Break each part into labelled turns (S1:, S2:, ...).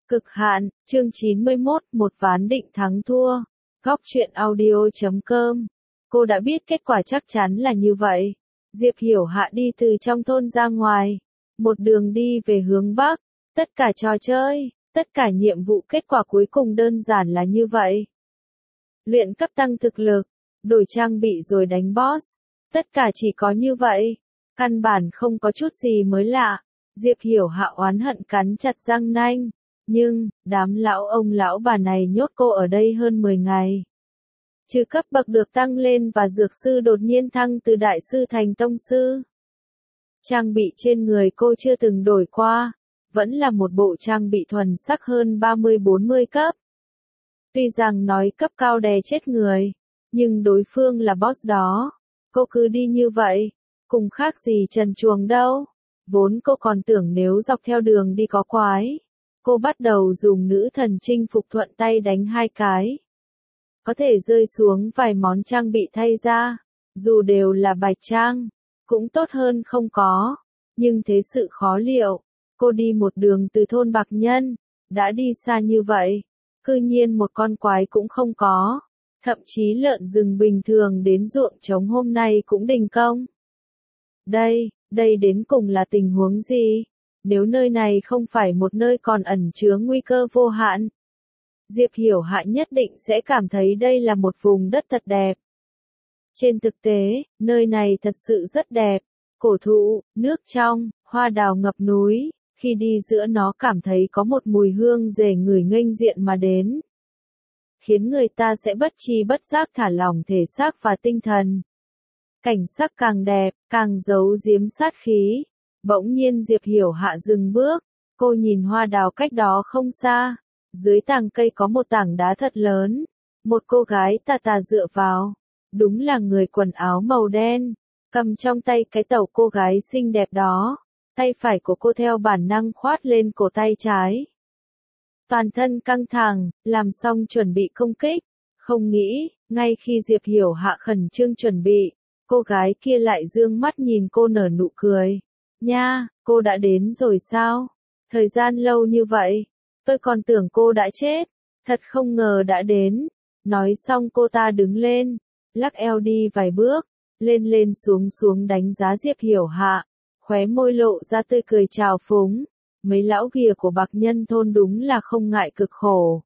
S1: Cực hạn, chương 91, một ván định thắng thua. Góc truyện audio.com. Cô đã biết kết quả chắc chắn là như vậy. Diệp Hiểu Hạ đi từ trong thôn ra ngoài. Một đường đi về hướng Bắc. Tất cả trò chơi, tất cả nhiệm vụ kết quả cuối cùng đơn giản là như vậy. Luyện cấp tăng thực lực, đổi trang bị rồi đánh boss. Tất cả chỉ có như vậy. Căn bản không có chút gì mới lạ. Diệp Hiểu Hạ oán hận cắn chặt răng nanh. Nhưng, đám lão ông lão bà này nhốt cô ở đây hơn 10 ngày. Trừ cấp bậc được tăng lên và dược sư đột nhiên thăng từ đại sư thành tông sư. Trang bị trên người cô chưa từng đổi qua, vẫn là một bộ trang bị thuần sắc hơn 30-40 cấp. Tuy rằng nói cấp cao đè chết người, nhưng đối phương là boss đó. Cô cứ đi như vậy, cùng khác gì trần truồng đâu. Vốn cô còn tưởng nếu dọc theo đường đi có quái. Cô bắt đầu dùng nữ thần chinh phục thuận tay đánh 2 cái. Có thể rơi xuống vài món trang bị thay ra, dù đều là bạch trang, cũng tốt hơn không có. Nhưng thế sự khó liệu, cô đi một đường từ thôn Bạc Nhân, đã đi xa như vậy, cư nhiên một con quái cũng không có. Thậm chí lợn rừng bình thường đến ruộng trống hôm nay cũng đình công. Đây đến cùng là tình huống gì? Nếu nơi này không phải một nơi còn ẩn chứa nguy cơ vô hạn, Diệp Hiểu Hạ nhất định sẽ cảm thấy đây là một vùng đất thật đẹp. Trên thực tế, nơi này thật sự rất đẹp. Cổ thụ, nước trong, hoa đào ngập núi, khi đi giữa nó cảm thấy có một mùi hương rể người nghênh diện mà đến. Khiến người ta sẽ bất tri bất giác thả lỏng thể xác và tinh thần. Cảnh sắc càng đẹp, càng giấu giếm sát khí. Bỗng nhiên Diệp Hiểu Hạ dừng bước, cô nhìn hoa đào cách đó không xa. Dưới tàng cây có một tảng đá thật lớn. Một cô gái tà tà dựa vào. Đúng là người quần áo màu đen. Cầm trong tay cái tẩu cô gái xinh đẹp đó. Tay phải của cô theo bản năng khoát lên cổ tay trái. Toàn thân căng thẳng, làm xong chuẩn bị công kích. Không nghĩ, ngay khi Diệp Hiểu Hạ khẩn trương chuẩn bị, cô gái kia lại dương mắt nhìn cô nở nụ cười. Nha, cô đã đến rồi sao? Thời gian lâu như vậy, tôi còn tưởng cô đã chết. Thật không ngờ đã đến. Nói xong cô ta đứng lên, lắc eo đi vài bước, lên xuống đánh giá Diệp Hiểu Hạ, khóe môi lộ ra tươi cười trào phúng. Mấy lão ghìa của Bạc Nhân thôn đúng là không ngại cực khổ.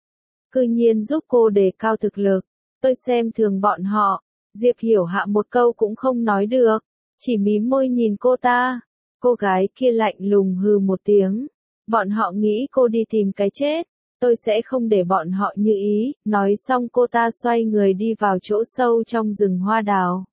S1: Cư nhiên giúp cô đề cao thực lực, tôi xem thường bọn họ. Diệp Hiểu Hạ một câu cũng không nói được, chỉ mím môi nhìn cô ta. Cô gái kia lạnh lùng hừ một tiếng. Bọn họ nghĩ cô đi tìm cái chết, tôi sẽ không để bọn họ như ý. Nói xong cô ta xoay người đi vào chỗ sâu trong rừng hoa đào.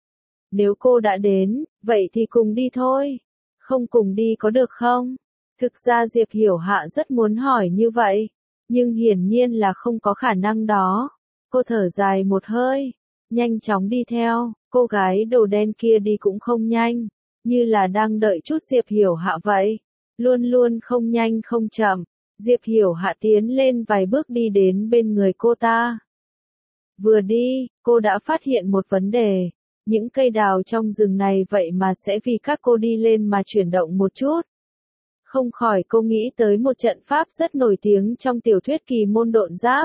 S1: Nếu cô đã đến, vậy thì cùng đi thôi. Không cùng đi có được không? Thực ra Diệp Hiểu Hạ rất muốn hỏi như vậy, nhưng hiển nhiên là không có khả năng đó. Cô thở dài một hơi, nhanh chóng đi theo. Cô gái đồ đen kia đi cũng không nhanh, như là đang đợi chút Diệp Hiểu Hạ vậy. Luôn luôn không nhanh không chậm. Diệp Hiểu Hạ tiến lên vài bước đi đến bên người cô ta. Vừa đi, cô đã phát hiện một vấn đề. Những cây đào trong rừng này vậy mà sẽ vì các cô đi lên mà chuyển động một chút. Không khỏi cô nghĩ tới một trận pháp rất nổi tiếng trong tiểu thuyết Kỳ Môn Độn Giáp.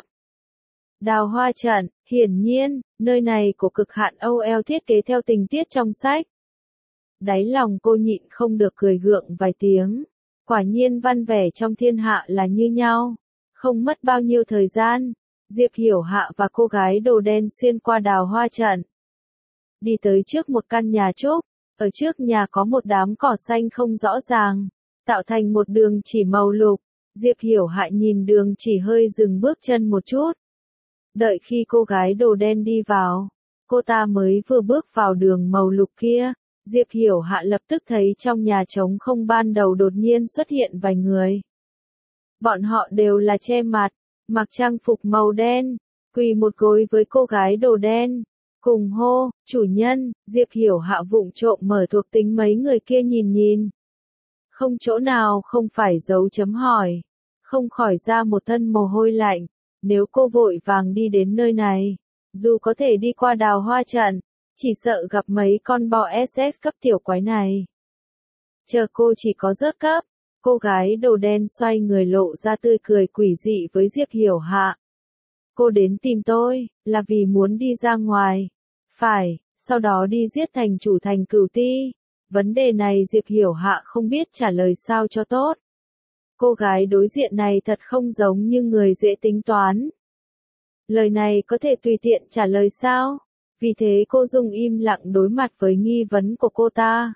S1: Đào hoa trận, hiển nhiên, nơi này của Cực Hạn OL thiết kế theo tình tiết trong sách. Đáy lòng cô nhịn không được cười gượng vài tiếng. Quả nhiên văn vẻ trong thiên hạ là như nhau. Không mất bao nhiêu thời gian, Diệp Hiểu Hạ và cô gái đồ đen xuyên qua đào hoa trận. Đi tới trước một căn nhà trúc, ở trước nhà có một đám cỏ xanh không rõ ràng, tạo thành một đường chỉ màu lục. Diệp Hiểu Hạ nhìn đường chỉ hơi dừng bước chân một chút. Đợi khi cô gái đồ đen đi vào, cô ta mới vừa bước vào đường màu lục kia. Diệp Hiểu Hạ lập tức thấy trong nhà trống không ban đầu đột nhiên xuất hiện vài người. Bọn họ đều là che mặt, mặc trang phục màu đen, quỳ một gối với cô gái đồ đen. Cùng hô, chủ nhân. Diệp Hiểu Hạ vụng trộm mở thuộc tính mấy người kia nhìn. Không chỗ nào không phải dấu chấm hỏi. Không khỏi ra một thân mồ hôi lạnh. Nếu cô vội vàng đi đến nơi này, dù có thể đi qua đào hoa trận, chỉ sợ gặp mấy con bò SS cấp tiểu quái này. Chờ cô chỉ có rớt cấp, Cô gái đồ đen xoay người lộ ra tươi cười quỷ dị với Diệp Hiểu Hạ. Cô đến tìm tôi, là vì muốn đi ra ngoài. Phải, sau đó đi giết thành chủ thành Cửu Ti. Vấn đề này Diệp Hiểu Hạ không biết trả lời sao cho tốt. Cô gái đối diện này thật không giống như người dễ tính toán. Lời này có thể tùy tiện trả lời sao? Vì thế cô dùng im lặng đối mặt với nghi vấn của cô ta.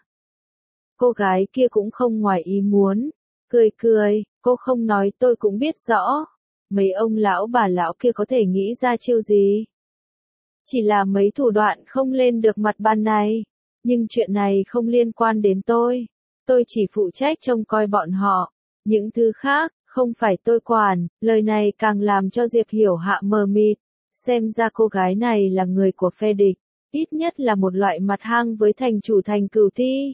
S1: Cô gái kia cũng không ngoài ý muốn. Cười cười, cô không nói tôi cũng biết rõ. Mấy ông lão bà lão kia có thể nghĩ ra chiêu gì? Chỉ là mấy thủ đoạn không lên được mặt bàn này. Nhưng chuyện này không liên quan đến tôi. Tôi chỉ phụ trách trông coi bọn họ. Những thứ khác, không phải tôi quản. Lời này càng làm cho Diệp Hiểu Hạ mờ mịt. Xem ra cô gái này là người của phe địch. Ít nhất là một loại mặt hang với thành chủ thành Cửu Ti.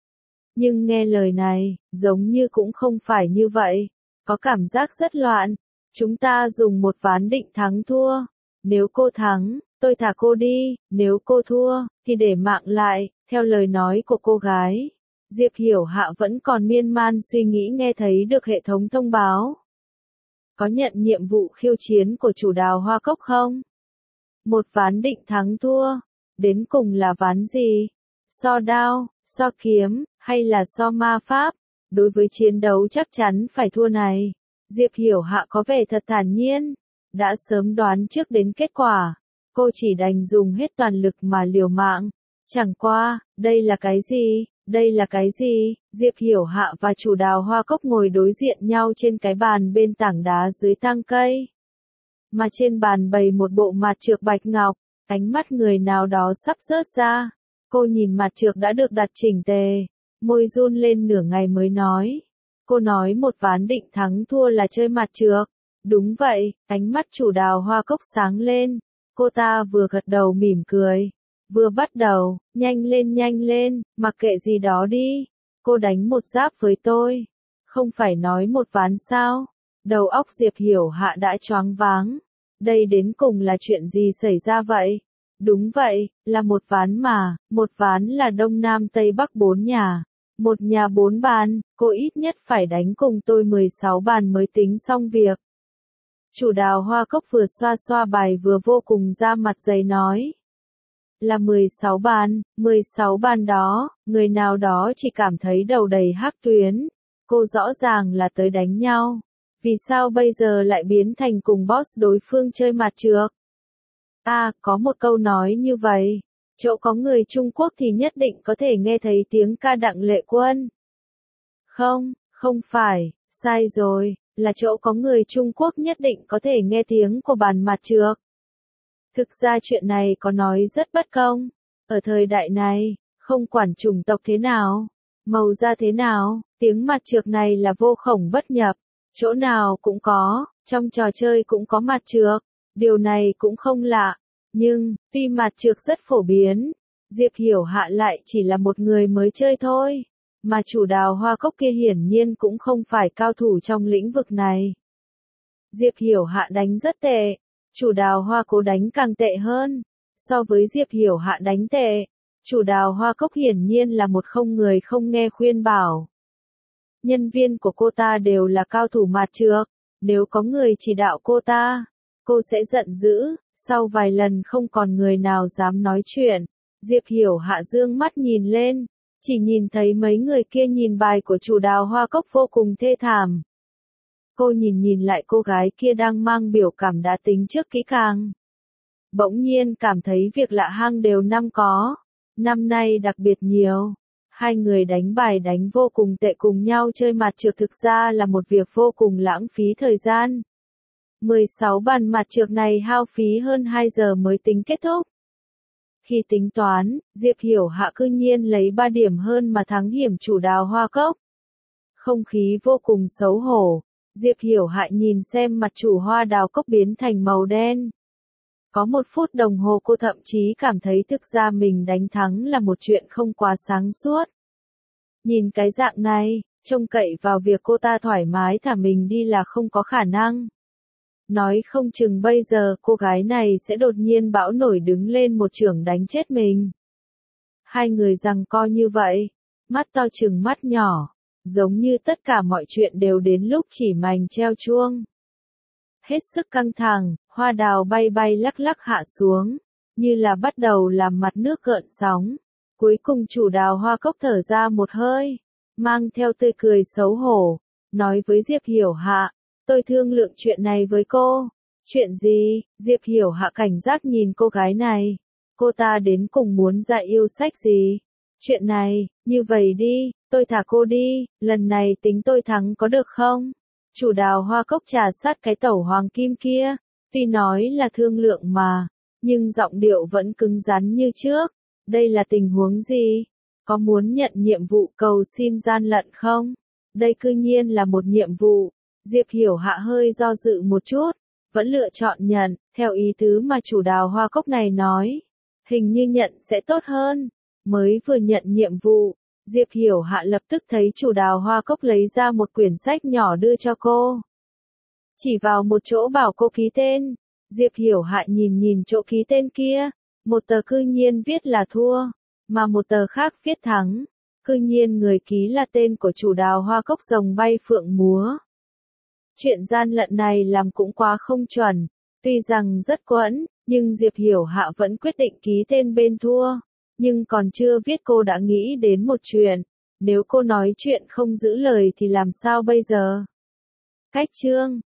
S1: Nhưng nghe lời này, giống như cũng không phải như vậy. Có cảm giác rất loạn. Chúng ta dùng một ván định thắng thua. Nếu cô thắng, tôi thả cô đi. Nếu cô thua, thì để mạng lại. Theo lời nói của cô gái, Diệp Hiểu Hạ vẫn còn miên man suy nghĩ nghe thấy được hệ thống thông báo. Có nhận nhiệm vụ khiêu chiến của chủ Đào Hoa Cốc không? Một ván định thắng thua. Đến cùng là ván gì? So đao, so kiếm, hay là so ma pháp? Đối với chiến đấu chắc chắn phải thua này, Diệp Hiểu Hạ có vẻ thật thản nhiên. Đã sớm đoán trước đến kết quả. Cô chỉ đành dùng hết toàn lực mà liều mạng. Chẳng qua, đây là cái gì? Đây là cái gì? Diệp Hiểu Hạ và chủ Đào Hoa Cốc ngồi đối diện nhau trên cái bàn bên tảng đá dưới tang cây. Mà trên bàn bày một bộ mạt trược bạch ngọc, ánh mắt người nào đó sắp rớt ra. Cô nhìn mạt trược đã được đặt chỉnh tề, môi run lên nửa ngày mới nói. Cô nói một ván định thắng thua là chơi mạt trược. Đúng vậy, ánh mắt chủ Đào Hoa Cốc sáng lên. Cô ta vừa gật đầu mỉm cười. Vừa bắt đầu, nhanh lên, mặc kệ gì đó đi. Cô đánh một giáp với tôi. Không phải nói một ván sao? Đầu óc Diệp Hiểu Hạ đã choáng váng. Đây đến cùng là chuyện gì xảy ra vậy? Đúng vậy, là một ván mà, một ván là Đông Nam Tây Bắc 4 nhà. Một nhà 4 bàn, cô ít nhất phải đánh cùng tôi 16 bàn mới tính xong việc. Chủ Đào Hoa Cốc vừa xoa xoa bài vừa vô cùng ra mặt dày nói. Là 16 bàn đó, người nào đó chỉ cảm thấy đầu đầy hắc tuyến. Cô rõ ràng là tới đánh nhau. Vì sao bây giờ lại biến thành cùng boss đối phương chơi mặt trược? Có một câu nói như vậy. Chỗ có người Trung Quốc thì nhất định có thể nghe thấy tiếng ca Đặng Lệ Quân. Không phải, sai rồi, là chỗ có người Trung Quốc nhất định có thể nghe tiếng của bàn mặt trược. Thực ra chuyện này có nói rất bất công. Ở thời đại này, không quản chủng tộc thế nào, màu da thế nào, tiếng mặt trược này là vô khổng bất nhập. Chỗ nào cũng có, trong trò chơi cũng có mặt trược. Điều này cũng không lạ. Nhưng, tuy mặt trược rất phổ biến, Diệp Hiểu Hạ lại chỉ là một người mới chơi thôi. Mà chủ Đào Hoa Cốc kia hiển nhiên cũng không phải cao thủ trong lĩnh vực này. Diệp Hiểu Hạ đánh rất tệ. Chủ Đào Hoa Cố đánh càng tệ hơn. So với Diệp Hiểu Hạ đánh tệ, chủ Đào Hoa Cốc hiển nhiên là một không người không nghe khuyên bảo. Nhân viên của cô ta đều là cao thủ mạt trược. Nếu có người chỉ đạo cô ta, cô sẽ giận dữ. Sau vài lần không còn người nào dám nói chuyện, Diệp Hiểu Hạ dương mắt nhìn lên, chỉ nhìn thấy mấy người kia nhìn bài của chủ Đào Hoa Cốc vô cùng thê thảm. Cô nhìn lại cô gái kia đang mang biểu cảm đã tính trước kỹ càng. Bỗng nhiên cảm thấy việc lạ hang đều năm có. Năm nay đặc biệt nhiều. Hai người đánh bài đánh vô cùng tệ cùng nhau chơi mặt trược thực ra là một việc vô cùng lãng phí thời gian. 16 bàn mặt trược này hao phí hơn 2 giờ mới tính kết thúc. Khi tính toán, Diệp Hiểu Hạ cư nhiên lấy 3 điểm hơn mà thắng hiểm chủ Đào Hoa Cốc. Không khí vô cùng xấu hổ. Diệp Hiểu Hạ nhìn xem mặt chủ Hoa Đào Cốc biến thành màu đen. Có 1 phút đồng hồ cô thậm chí cảm thấy thực ra mình đánh thắng là một chuyện không quá sáng suốt. Nhìn cái dạng này, trông cậy vào việc cô ta thoải mái thả mình đi là không có khả năng. Nói không chừng bây giờ cô gái này sẽ đột nhiên bão nổi đứng lên một chưởng đánh chết mình. Hai người giằng co như vậy, mắt to chừng mắt nhỏ. giống như tất cả mọi chuyện đều đến lúc chỉ mành treo chuông. Hết sức căng thẳng, hoa đào bay bay lắc lắc hạ xuống, như là bắt đầu làm mặt nước gợn sóng. Cuối cùng chủ đào hoa cốc thở ra một hơi, mang theo tươi cười xấu hổ, nói với Diệp Hiểu Hạ, tôi thương lượng chuyện này với cô. Chuyện gì? Diệp Hiểu Hạ cảnh giác nhìn cô gái này. Cô ta đến cùng muốn dạy yêu sách gì? Chuyện này, như vậy đi, tôi thả cô đi, lần này tính tôi thắng có được không? Chủ đào hoa cốc trà sát cái tẩu hoàng kim kia, tuy nói là thương lượng mà, nhưng giọng điệu vẫn cứng rắn như trước. Đây là tình huống gì? Có muốn nhận nhiệm vụ cầu xin gian lận không? Đây cư nhiên là một nhiệm vụ. Diệp Hiểu Hạ hơi do dự một chút, vẫn lựa chọn nhận, theo ý tứ mà chủ đào hoa cốc này nói. Hình như nhận sẽ tốt hơn. Mới vừa nhận nhiệm vụ, Diệp Hiểu Hạ lập tức thấy chủ đào hoa cốc lấy ra một quyển sách nhỏ đưa cho cô. Chỉ vào một chỗ bảo cô ký tên. Diệp Hiểu Hạ nhìn nhìn chỗ ký tên kia, một tờ cư nhiên viết là thua, mà một tờ khác viết thắng. Cư nhiên người ký là tên của chủ đào hoa cốc rồng bay phượng múa. Chuyện gian lận này làm cũng quá không chuẩn, tuy rằng rất quẫn, nhưng Diệp Hiểu Hạ vẫn quyết định ký tên bên thua. Nhưng còn chưa viết cô đã nghĩ đến một chuyện, nếu cô nói chuyện không giữ lời thì làm sao bây giờ? Cách chương